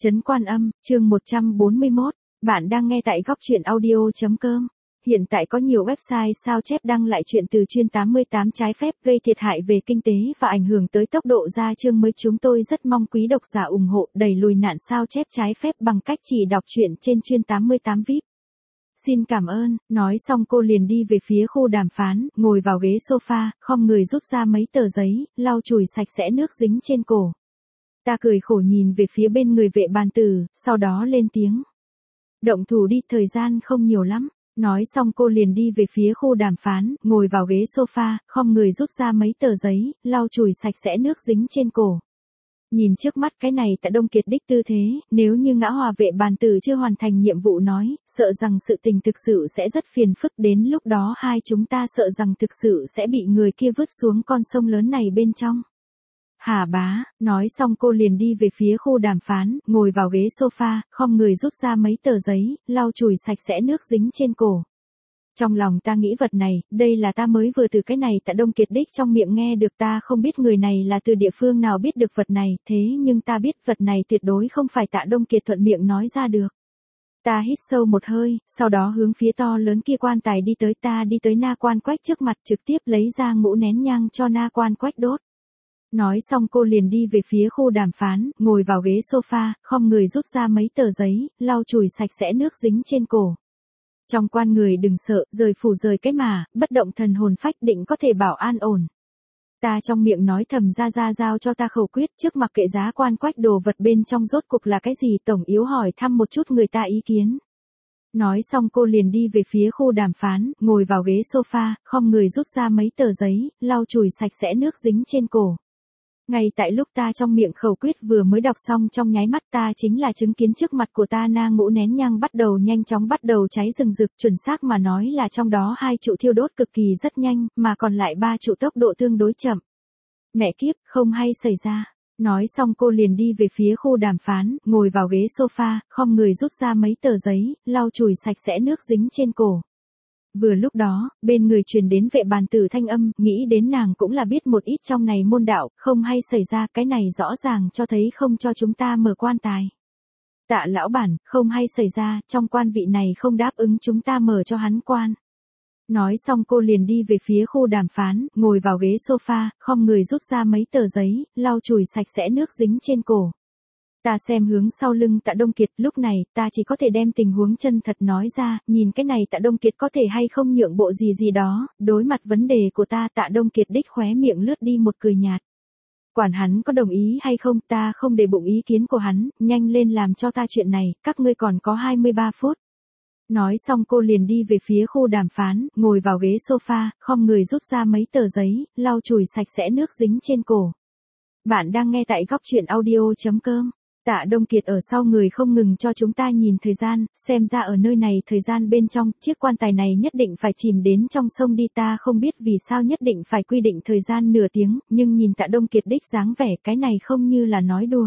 Trấn Quan Âm, chương 141, bạn đang nghe tại góc truyện audio.com. Hiện tại có nhiều website sao chép đăng lại chuyện từ chuyên 88 trái phép gây thiệt hại về kinh tế và ảnh hưởng tới tốc độ ra chương mới. Chúng tôi rất mong quý độc giả ủng hộ đẩy lùi nạn sao chép trái phép bằng cách chỉ đọc truyện trên chuyên 88 VIP. Xin cảm ơn, nói xong cô liền đi về phía khu đàm phán, ngồi vào ghế sofa, khom người rút ra mấy tờ giấy, lau chùi sạch sẽ nước dính trên cổ. Ta cười khổ nhìn về phía bên người vệ bàn tử, sau đó lên tiếng. Động thủ đi, thời gian không nhiều lắm. Nói xong cô liền đi về phía khu đàm phán, ngồi vào ghế sofa, khom người rút ra mấy tờ giấy, lau chùi sạch sẽ nước dính trên cổ. Nhìn trước mắt cái này Tạ Đông Kiệt đích tư thế, nếu như Ngã Hòa vệ bàn tử chưa hoàn thành nhiệm vụ nói, sợ rằng sự tình thực sự sẽ rất phiền phức, đến lúc đó hai chúng ta sợ rằng thực sự sẽ bị người kia vứt xuống con sông lớn này bên trong. Hà bá, nói xong cô liền đi về phía khu đàm phán, ngồi vào ghế sofa, khom người rút ra mấy tờ giấy, lau chùi sạch sẽ nước dính trên cổ. Trong lòng ta nghĩ vật này, đây là ta mới vừa từ cái này Tạ Đông Kiệt đích trong miệng nghe được, ta không biết người này là từ địa phương nào biết được vật này, thế nhưng ta biết vật này tuyệt đối không phải Tạ Đông Kiệt thuận miệng nói ra được. Ta hít sâu một hơi, sau đó hướng phía to lớn kia quan tài đi tới, ta đi tới Na Quan Quách trước mặt, trực tiếp lấy ra ngũ nén nhang cho Na Quan Quách đốt. Nói xong cô liền đi về phía khu đàm phán, ngồi vào ghế sofa, khom người rút ra mấy tờ giấy, lau chùi sạch sẽ nước dính trên cổ. Trong quan người đừng sợ, rời phủ rời cái mà, bất động thần hồn phách định có thể bảo an ổn. Ta trong miệng nói thầm ra giao cho ta khẩu quyết, trước mặc kệ giá Quan Quách đồ vật bên trong rốt cục là cái gì, tổng yếu hỏi thăm một chút người ta ý kiến. Nói xong cô liền đi về phía khu đàm phán, ngồi vào ghế sofa, khom người rút ra mấy tờ giấy, lau chùi sạch sẽ nước dính trên cổ. Ngay tại lúc ta trong miệng khẩu quyết vừa mới đọc xong, trong nháy mắt ta chính là chứng kiến trước mặt của ta na ngũ nén nhang nhanh chóng bắt đầu cháy rừng rực, chuẩn xác mà nói là trong đó 2 trụ thiêu đốt cực kỳ rất nhanh, mà còn lại 3 trụ tốc độ tương đối chậm. Mẹ kiếp, không hay xảy ra. Nói xong cô liền đi về phía khu đàm phán, ngồi vào ghế sofa, khom người rút ra mấy tờ giấy, lau chùi sạch sẽ nước dính trên cổ. Vừa lúc đó, bên người truyền đến vệ bàn tử thanh âm, nghĩ đến nàng cũng là biết một ít trong này môn đạo, không hay xảy ra, cái này rõ ràng cho thấy không cho chúng ta mở quan tài. Tạ lão bản, không hay xảy ra, trong quan vị này không đáp ứng chúng ta mở cho hắn quan. Nói xong cô liền đi về phía khu đàm phán, ngồi vào ghế sofa, khom người rút ra mấy tờ giấy, lau chùi sạch sẽ nước dính trên cổ. Ta xem hướng sau lưng Tạ Đông Kiệt, lúc này, ta chỉ có thể đem tình huống chân thật nói ra, nhìn cái này Tạ Đông Kiệt có thể hay không nhượng bộ gì đó, đối mặt vấn đề của ta Tạ Đông Kiệt đích khóe miệng lướt đi một cười nhạt. Quản hắn có đồng ý hay không, ta không để bụng ý kiến của hắn, nhanh lên làm cho ta chuyện này, các ngươi còn có 23 phút. Nói xong cô liền đi về phía khu đàm phán, ngồi vào ghế sofa, khom người rút ra mấy tờ giấy, lau chùi sạch sẽ nước dính trên cổ. Bạn đang nghe tại góc truyện audio.com. Tạ Đông Kiệt ở sau người không ngừng cho chúng ta nhìn thời gian, xem ra ở nơi này thời gian bên trong, chiếc quan tài này nhất định phải chìm đến trong sông đi, ta không biết vì sao nhất định phải quy định thời gian nửa tiếng, nhưng nhìn Tạ Đông Kiệt đích dáng vẻ cái này không như là nói đùa.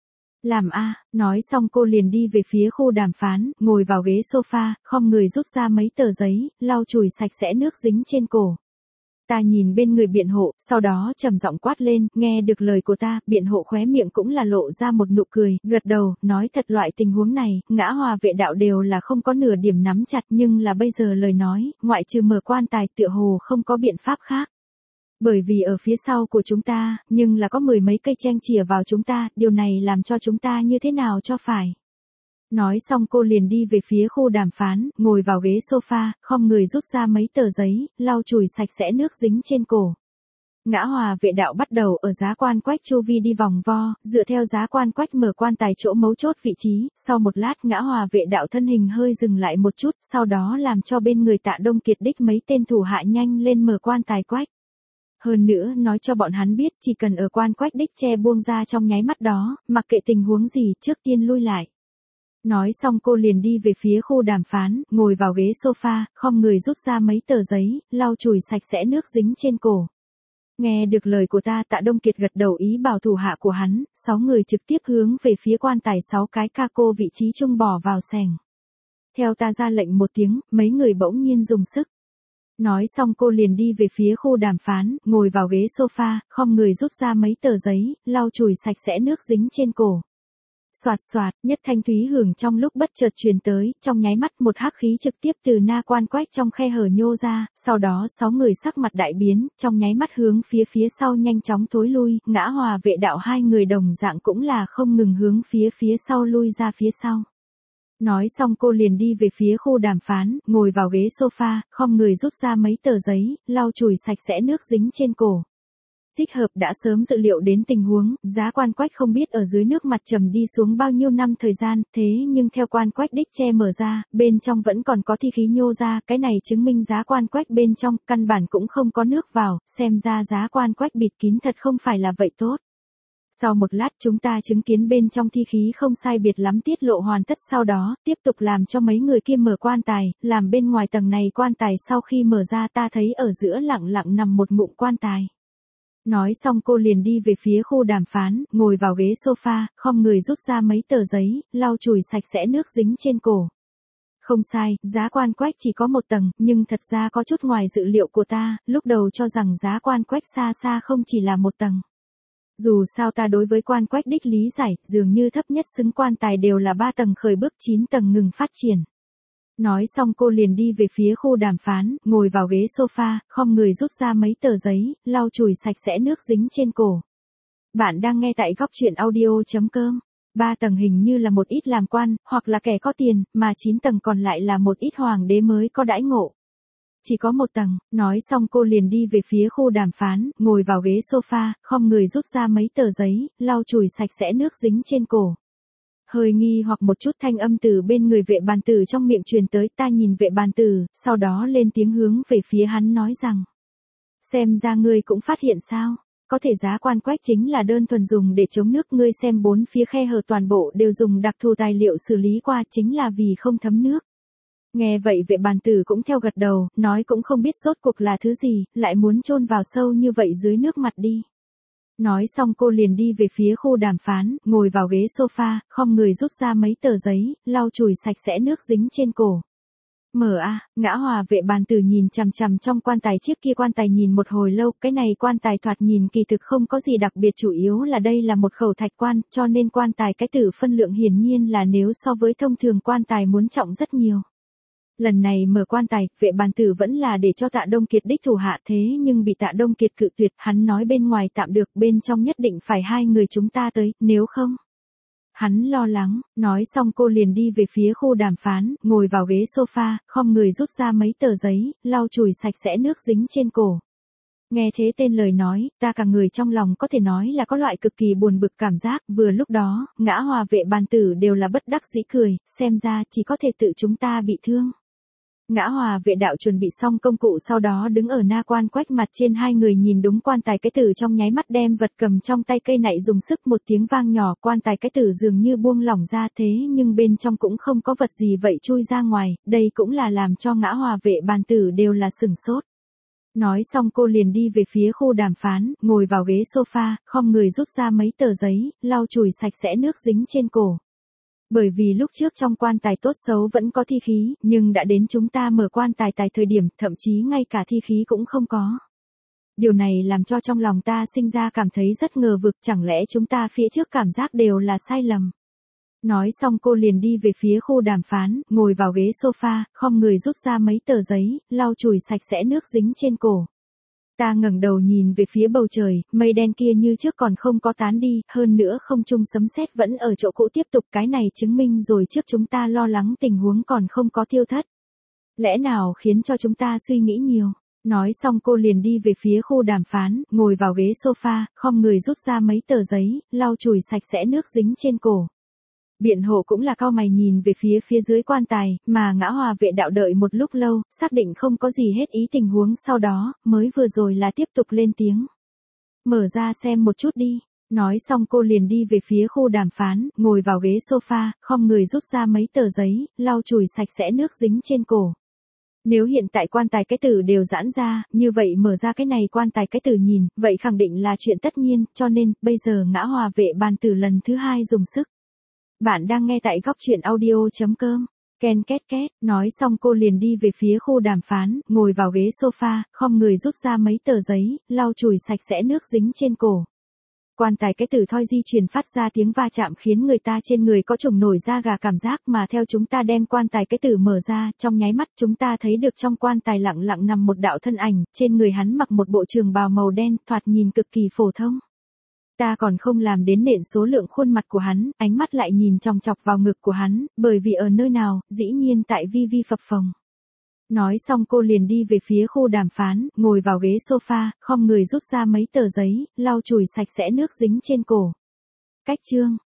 Làm a, nói xong cô liền đi về phía khu đàm phán, ngồi vào ghế sofa, khom người rút ra mấy tờ giấy, lau chùi sạch sẽ nước dính trên cổ. Ta nhìn bên người biện hộ, sau đó trầm giọng quát lên, nghe được lời của ta, biện hộ khóe miệng cũng là lộ ra một nụ cười, gật đầu, nói thật loại tình huống này, Ngã Hòa vệ đạo đều là không có nửa điểm nắm chặt, nhưng là bây giờ lời nói, ngoại trừ mở quan tài tựa hồ không có biện pháp khác. Bởi vì ở phía sau của chúng ta, nhưng là có 10 mấy cây cheng chìa vào chúng ta, điều này làm cho chúng ta như thế nào cho phải. Nói xong cô liền đi về phía khu đàm phán, ngồi vào ghế sofa, khom người rút ra mấy tờ giấy, lau chùi sạch sẽ nước dính trên cổ. Ngã Hòa vệ đạo bắt đầu ở giá Quan Quách chu vi đi vòng vo, dựa theo giá Quan Quách mở quan tài chỗ mấu chốt vị trí, sau một lát Ngã Hòa vệ đạo thân hình hơi dừng lại một chút, sau đó làm cho bên người Tạ Đông Kiệt đích mấy tên thủ hạ nhanh lên mở quan tài Quách. Hơn nữa nói cho bọn hắn biết chỉ cần ở Quan Quách đích che buông ra trong nháy mắt đó, mặc kệ tình huống gì trước tiên lui lại. Nói xong cô liền đi về phía khu đàm phán, ngồi vào ghế sofa, khom người rút ra mấy tờ giấy, lau chùi sạch sẽ nước dính trên cổ. Nghe được lời của ta Tạ Đông Kiệt gật đầu ý bảo thủ hạ của hắn, 6 người trực tiếp hướng về phía quan tài 6 cái ca cô vị trí trung bỏ vào xẻng. Theo ta ra lệnh một tiếng, mấy người bỗng nhiên dùng sức. Nói xong cô liền đi về phía khu đàm phán, ngồi vào ghế sofa, khom người rút ra mấy tờ giấy, lau chùi sạch sẽ nước dính trên cổ. Soạt soạt, nhất thanh thúy hưởng trong lúc bất chợt truyền tới, trong nháy mắt một hắc khí trực tiếp từ na quan quách trong khe hở nhô ra, sau đó 6 người sắc mặt đại biến, trong nháy mắt hướng phía sau nhanh chóng thối lui, Ngã Hòa vệ đạo hai người đồng dạng cũng là không ngừng hướng phía sau lui ra phía sau. Nói xong cô liền đi về phía khu đàm phán, ngồi vào ghế sofa, khom người rút ra mấy tờ giấy, lau chùi sạch sẽ nước dính trên cổ. Thích hợp đã sớm dự liệu đến tình huống, Giá Quan Quách không biết ở dưới nước mặt trầm đi xuống bao nhiêu năm thời gian, thế nhưng theo Quan Quách đích che mở ra, bên trong vẫn còn có thi khí nhô ra, cái này chứng minh Giá Quan Quách bên trong, căn bản cũng không có nước vào, xem ra Giá Quan Quách bịt kín thật không phải là vậy tốt. Sau một lát chúng ta chứng kiến bên trong thi khí không sai biệt lắm tiết lộ hoàn tất, sau đó, tiếp tục làm cho mấy người kia mở quan tài, làm bên ngoài tầng này quan tài sau khi mở ra ta thấy ở giữa lặng lặng nằm một ngụm quan tài. Nói xong cô liền đi về phía khu đàm phán, ngồi vào ghế sofa, khom người rút ra mấy tờ giấy, lau chùi sạch sẽ nước dính trên cổ. Không sai, Giá Quan Quách chỉ có một tầng, nhưng thật ra có chút ngoài dự liệu của ta, lúc đầu cho rằng Giá Quan Quách xa xa không chỉ là một tầng. Dù sao ta đối với Quan Quách đích lý giải, dường như thấp nhất xứng quan tài đều là 3 tầng khởi bước 9 tầng ngừng phát triển. Nói xong cô liền đi về phía khu đàm phán, ngồi vào ghế sofa, khom người rút ra mấy tờ giấy, lau chùi sạch sẽ nước dính trên cổ. Bạn đang nghe tại góc truyện audio.com. 3 tầng hình như là một ít làm quan, hoặc là kẻ có tiền, mà 9 tầng còn lại là một ít hoàng đế mới có đãi ngộ. Chỉ có một tầng, nói xong cô liền đi về phía khu đàm phán, ngồi vào ghế sofa, khom người rút ra mấy tờ giấy, lau chùi sạch sẽ nước dính trên cổ. Hơi nghi hoặc một chút thanh âm từ bên người vệ bàn tử trong miệng truyền tới, ta nhìn vệ bàn tử, sau đó lên tiếng hướng về phía hắn nói rằng. Xem ra ngươi cũng phát hiện sao, có thể Giá Quan Quách chính là đơn thuần dùng để chống nước, ngươi xem bốn phía khe hở toàn bộ đều dùng đặc thù tài liệu xử lý qua, chính là vì không thấm nước. Nghe vậy vệ bàn tử cũng theo gật đầu, nói cũng không biết rốt cuộc là thứ gì, lại muốn chôn vào sâu như vậy dưới nước mặt đi. Nói xong cô liền đi về phía khu đàm phán, ngồi vào ghế sofa, khom người rút ra mấy tờ giấy, lau chùi sạch sẽ nước dính trên cổ. Ngã Hòa vệ bàn tử nhìn chằm chằm trong quan tài chiếc kia quan tài nhìn một hồi lâu, cái này quan tài thoạt nhìn kỳ thực không có gì đặc biệt, chủ yếu là đây là một khẩu thạch quan, cho nên quan tài cái tử phân lượng hiển nhiên là nếu so với thông thường quan tài muốn trọng rất nhiều. Lần này mở quan tài, vệ bàn tử vẫn là để cho Tạ Đông Kiệt đích thủ hạ, thế nhưng bị Tạ Đông Kiệt cự tuyệt, hắn nói bên ngoài tạm được, bên trong nhất định phải hai người chúng ta tới, nếu không. Hắn lo lắng, nói xong cô liền đi về phía khu đàm phán, ngồi vào ghế sofa, khom người rút ra mấy tờ giấy, lau chùi sạch sẽ nước dính trên cổ. Nghe thế tên lời nói, ta cả người trong lòng có thể nói là có loại cực kỳ buồn bực cảm giác, vừa lúc đó, Ngã Hòa vệ bàn tử đều là bất đắc dĩ cười, xem ra chỉ có thể tự chúng ta bị thương. Ngã Hòa vệ đạo chuẩn bị xong công cụ, sau đó đứng ở na quan quách mặt trên, hai người nhìn đúng quan tài cái tử trong nháy mắt đem vật cầm trong tay cây nạy dùng sức một tiếng vang nhỏ, quan tài cái tử dường như buông lỏng ra, thế nhưng bên trong cũng không có vật gì vậy chui ra ngoài, đây cũng là làm cho Ngã Hòa vệ bàn tử đều là sửng sốt. Nói xong cô liền đi về phía khu đàm phán, ngồi vào ghế sofa, khom người rút ra mấy tờ giấy, lau chùi sạch sẽ nước dính trên cổ. Bởi vì lúc trước trong quan tài tốt xấu vẫn có thi khí, nhưng đã đến chúng ta mở quan tài thời điểm, thậm chí ngay cả thi khí cũng không có. Điều này làm cho trong lòng ta sinh ra cảm thấy rất ngờ vực, chẳng lẽ chúng ta phía trước cảm giác đều là sai lầm. Nói xong cô liền đi về phía khu đàm phán, ngồi vào ghế sofa, khom người rút ra mấy tờ giấy, lau chùi sạch sẽ nước dính trên cổ. Ta ngẩng đầu nhìn về phía bầu trời, mây đen kia như trước còn không có tán đi, hơn nữa không trung sấm sét vẫn ở chỗ cũ tiếp tục, cái này chứng minh rồi trước chúng ta lo lắng tình huống còn không có tiêu thất. Lẽ nào khiến cho chúng ta suy nghĩ nhiều. Nói xong cô liền đi về phía khu đàm phán, ngồi vào ghế sofa, khom người rút ra mấy tờ giấy, lau chùi sạch sẽ nước dính trên cổ. Biện hộ cũng là cau mày nhìn về phía dưới quan tài, mà Ngã Hòa vệ đạo đợi một lúc lâu, xác định không có gì hết ý tình huống, sau đó, mới vừa rồi là tiếp tục lên tiếng. Mở ra xem một chút đi. Nói xong cô liền đi về phía khu đàm phán, ngồi vào ghế sofa, khom người rút ra mấy tờ giấy, lau chùi sạch sẽ nước dính trên cổ. Nếu hiện tại quan tài cái tử đều giãn ra, như vậy mở ra cái này quan tài cái tử nhìn, vậy khẳng định là chuyện tất nhiên, cho nên, bây giờ Ngã Hòa vệ bàn tử lần thứ hai dùng sức. Bạn đang nghe tại góc truyện audio.com. Ken két két, nói xong cô liền đi về phía khu đàm phán, ngồi vào ghế sofa, khom người rút ra mấy tờ giấy, lau chùi sạch sẽ nước dính trên cổ. Quan tài cái tử thoi di chuyển phát ra tiếng va chạm khiến người ta trên người có chủng nổi da gà cảm giác, mà theo chúng ta đem quan tài cái tử mở ra, trong nháy mắt chúng ta thấy được trong quan tài lặng lặng nằm một đạo thân ảnh, trên người hắn mặc một bộ trường bào màu đen, thoạt nhìn cực kỳ phổ thông. Ta còn không làm đến nện số lượng khuôn mặt của hắn, ánh mắt lại nhìn chòng chọc vào ngực của hắn, bởi vì ở nơi nào, dĩ nhiên tại vi vi phập phồng. Nói xong cô liền đi về phía khu đàm phán, ngồi vào ghế sofa, khom người rút ra mấy tờ giấy, lau chùi sạch sẽ nước dính trên cổ. Cách chương